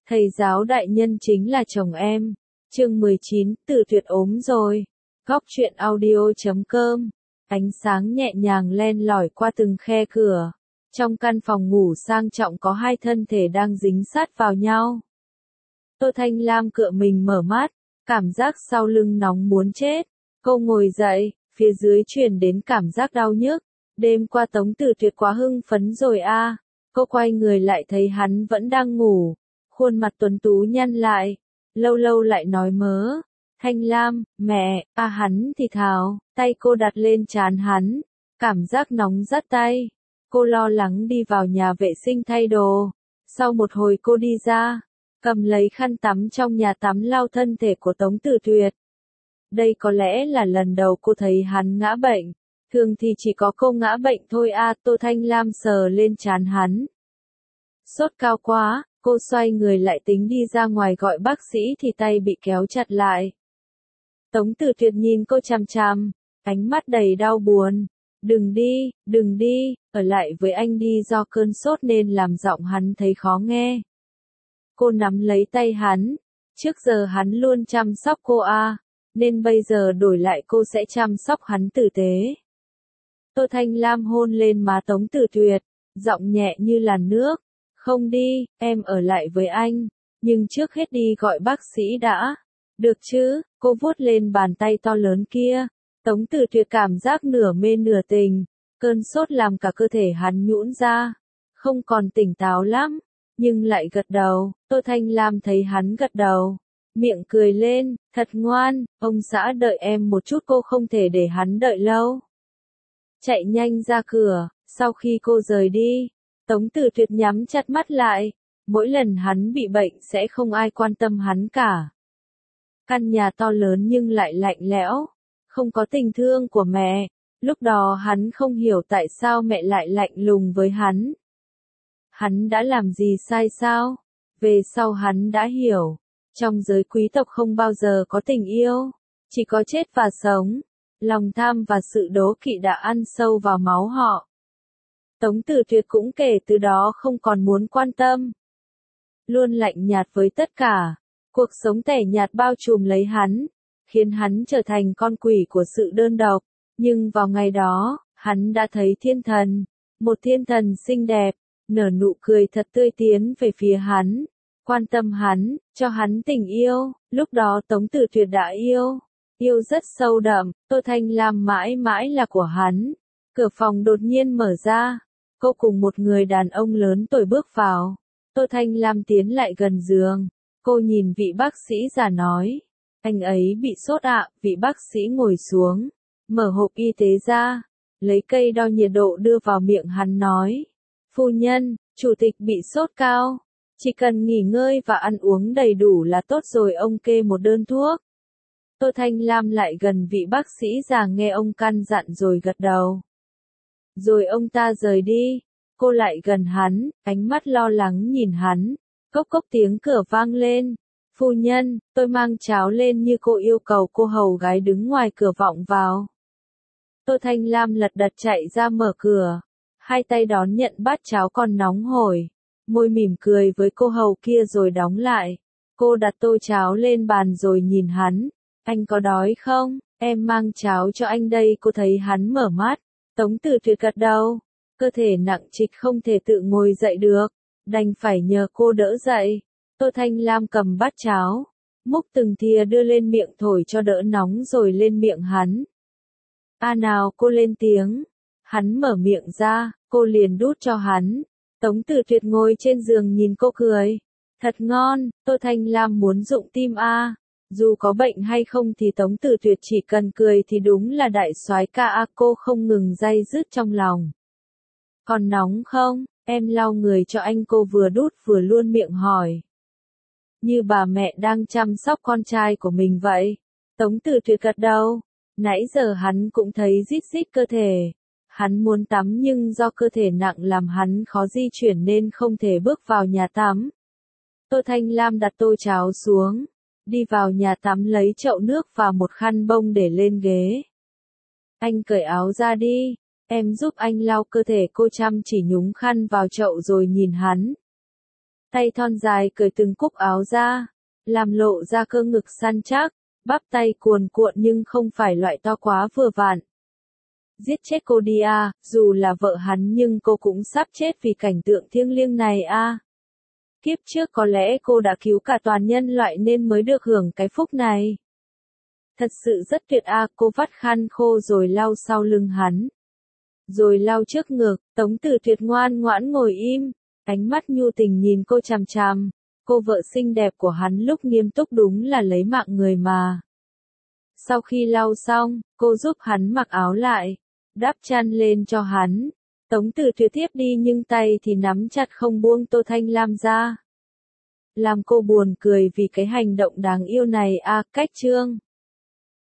Thầy giáo đại nhân chính là chồng em. Chương 19, Từ Tuyệt ốm rồi. Góc truyện audio.com. Ánh sáng nhẹ nhàng len lỏi qua từng khe cửa. Trong căn phòng ngủ sang trọng có hai thân thể đang dính sát vào nhau. Tô Thanh Lam cựa mình mở mắt, cảm giác sau lưng nóng muốn chết. Cô ngồi dậy, phía dưới truyền đến cảm giác đau nhức. Đêm qua Tống Từ Tuyệt quá hưng phấn rồi a. Cô quay người lại thấy hắn vẫn đang ngủ. Khuôn mặt tuấn tú nhăn lại, lâu lâu lại nói mớ. Thanh Lam, mẹ, hắn thì thào, tay cô đặt lên trán hắn, cảm giác nóng rát tay. Cô lo lắng đi vào nhà vệ sinh thay đồ. Sau một hồi cô đi ra, cầm lấy khăn tắm trong nhà tắm lau thân thể của Tống Từ Tuyệt. Đây có lẽ là lần đầu cô thấy hắn ngã bệnh. Thường thì chỉ có cô ngã bệnh thôi a. Tô Thanh Lam sờ lên trán hắn. Sốt cao quá. Cô xoay người lại tính đi ra ngoài gọi bác sĩ thì tay bị kéo chặt lại. Tống Từ Tuyệt nhìn cô chằm chằm, ánh mắt đầy đau buồn. Đừng đi, ở lại với anh đi, do cơn sốt nên làm giọng hắn thấy khó nghe. Cô nắm lấy tay hắn, trước giờ hắn luôn chăm sóc cô nên bây giờ đổi lại cô sẽ chăm sóc hắn tử tế. Tô Thanh Lam hôn lên má Tống Từ Tuyệt, giọng nhẹ như làn nước. Không đi, em ở lại với anh, nhưng trước hết đi gọi bác sĩ đã. Được chứ, cô vuốt lên bàn tay to lớn kia. Tống Từ Tuyệt cảm giác nửa mê nửa tình, cơn sốt làm cả cơ thể hắn nhũn ra. Không còn tỉnh táo lắm, nhưng lại gật đầu. Tô Thanh Lam thấy hắn gật đầu, miệng cười lên, thật ngoan, ông xã đợi em một chút. Cô không thể để hắn đợi lâu. Chạy nhanh ra cửa, sau khi cô rời đi, Tống Từ Tuyệt nhắm chặt mắt lại, mỗi lần hắn bị bệnh sẽ không ai quan tâm hắn cả. Căn nhà to lớn nhưng lại lạnh lẽo, không có tình thương của mẹ, lúc đó hắn không hiểu tại sao mẹ lại lạnh lùng với hắn. Hắn đã làm gì sai sao? Về sau hắn đã hiểu, trong giới quý tộc không bao giờ có tình yêu, chỉ có chết và sống. Lòng tham và sự đố kỵ đã ăn sâu vào máu họ. Tống Từ Tuyệt cũng kể từ đó không còn muốn quan tâm. Luôn lạnh nhạt với tất cả. Cuộc sống tẻ nhạt bao trùm lấy hắn, khiến hắn trở thành con quỷ của sự đơn độc. Nhưng vào ngày đó, hắn đã thấy thiên thần. Một thiên thần xinh đẹp, nở nụ cười thật tươi tiến về phía hắn. Quan tâm hắn, cho hắn tình yêu. Lúc đó Tống Từ Tuyệt đã yêu. Yêu rất sâu đậm. Tô Thanh Lam mãi mãi là của hắn. Cửa phòng đột nhiên mở ra. Cô cùng một người đàn ông lớn tuổi bước vào. Tô Thanh Lam tiến lại gần giường. Cô nhìn vị bác sĩ già nói. Anh ấy bị sốt ạ. Vị bác sĩ ngồi xuống, mở hộp y tế ra, lấy cây đo nhiệt độ đưa vào miệng hắn nói. Phu nhân, chủ tịch bị sốt cao. Chỉ cần nghỉ ngơi và ăn uống đầy đủ là tốt rồi. Ông kê một đơn thuốc. Tô Thanh Lam lại gần vị bác sĩ già nghe ông căn dặn rồi gật đầu. Rồi ông ta rời đi. Cô lại gần hắn, ánh mắt lo lắng nhìn hắn. Cốc cốc tiếng cửa vang lên. Phu nhân, tôi mang cháo lên như cô yêu cầu. Cô hầu gái đứng ngoài cửa vọng vào. Tô Thanh Lam lật đật chạy ra mở cửa. Hai tay đón nhận bát cháo còn nóng hổi. Môi mỉm cười với cô hầu kia rồi đóng lại. Cô đặt tô cháo lên bàn rồi nhìn hắn. Anh có đói không? Em mang cháo cho anh đây. Cô thấy hắn mở mắt. Tống Từ Tuyệt gật đầu. Cơ thể nặng trịch không thể tự ngồi dậy được, đành phải nhờ cô đỡ dậy. Tô Thanh Lam cầm bát cháo, múc từng thìa đưa lên miệng thổi cho đỡ nóng rồi lên miệng hắn. Nào, cô lên tiếng. Hắn mở miệng ra, cô liền đút cho hắn. Tống Từ Tuyệt ngồi trên giường nhìn cô cười. Thật ngon. Tô Thanh Lam muốn rụng tim Dù có bệnh hay không thì Tống Từ Tuyệt chỉ cần cười thì đúng là đại soái ca cô không ngừng day dứt trong lòng. Còn nóng không? Em lau người cho anh. Cô vừa đút vừa luôn miệng hỏi. Như bà mẹ đang chăm sóc con trai của mình vậy. Tống Từ Tuyệt gật đầu. Nãy giờ hắn cũng thấy rít rít cơ thể. Hắn muốn tắm nhưng do cơ thể nặng làm hắn khó di chuyển nên không thể bước vào nhà tắm. Tô Thanh Lam đặt tô cháo xuống, đi vào nhà tắm lấy chậu nước và một khăn bông để lên ghế. Anh cởi áo ra đi, em giúp anh lau cơ thể. Cô chăm chỉ nhúng khăn vào chậu rồi nhìn hắn. tay thon dài cởi từng cúc áo ra, làm lộ ra cơ ngực săn chắc, bắp tay cuồn cuộn nhưng không phải loại to quá vừa vặn. Giết chết cô đi à, dù là vợ hắn nhưng cô cũng sắp chết vì cảnh tượng thiêng liêng này à. Kiếp trước có lẽ cô đã cứu cả toàn nhân loại nên mới được hưởng cái phúc này. Thật sự rất tuyệt à, cô vắt khăn khô rồi lau sau lưng hắn. Rồi lau trước ngực, Tống Tử Tuyệt ngoan ngoãn ngồi im, ánh mắt nhu tình nhìn cô chằm chằm. Cô vợ xinh đẹp của hắn lúc nghiêm túc đúng là lấy mạng người mà. Sau khi lau xong, cô giúp hắn mặc áo lại, đắp chăn lên cho hắn. Tống Tử Tuyệt tiếp đi nhưng tay thì nắm chặt không buông Tô Thanh Lam ra. Làm cô buồn cười vì cái hành động đáng yêu này à, cách chương.